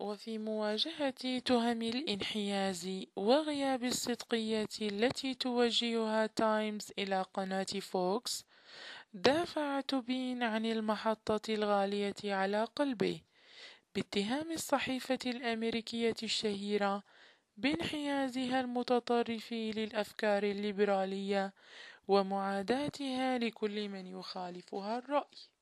وفي مواجهة تهم الانحياز وغياب الصدقية التي توجهها تايمز إلى قناة فوكس، دافعت بين عن المحطة الغالية على قلبه باتهام الصحيفة الأمريكية الشهيرة بانحيازها المتطرف للأفكار الليبرالية ومعاداتها لكل من يخالفها الرأي.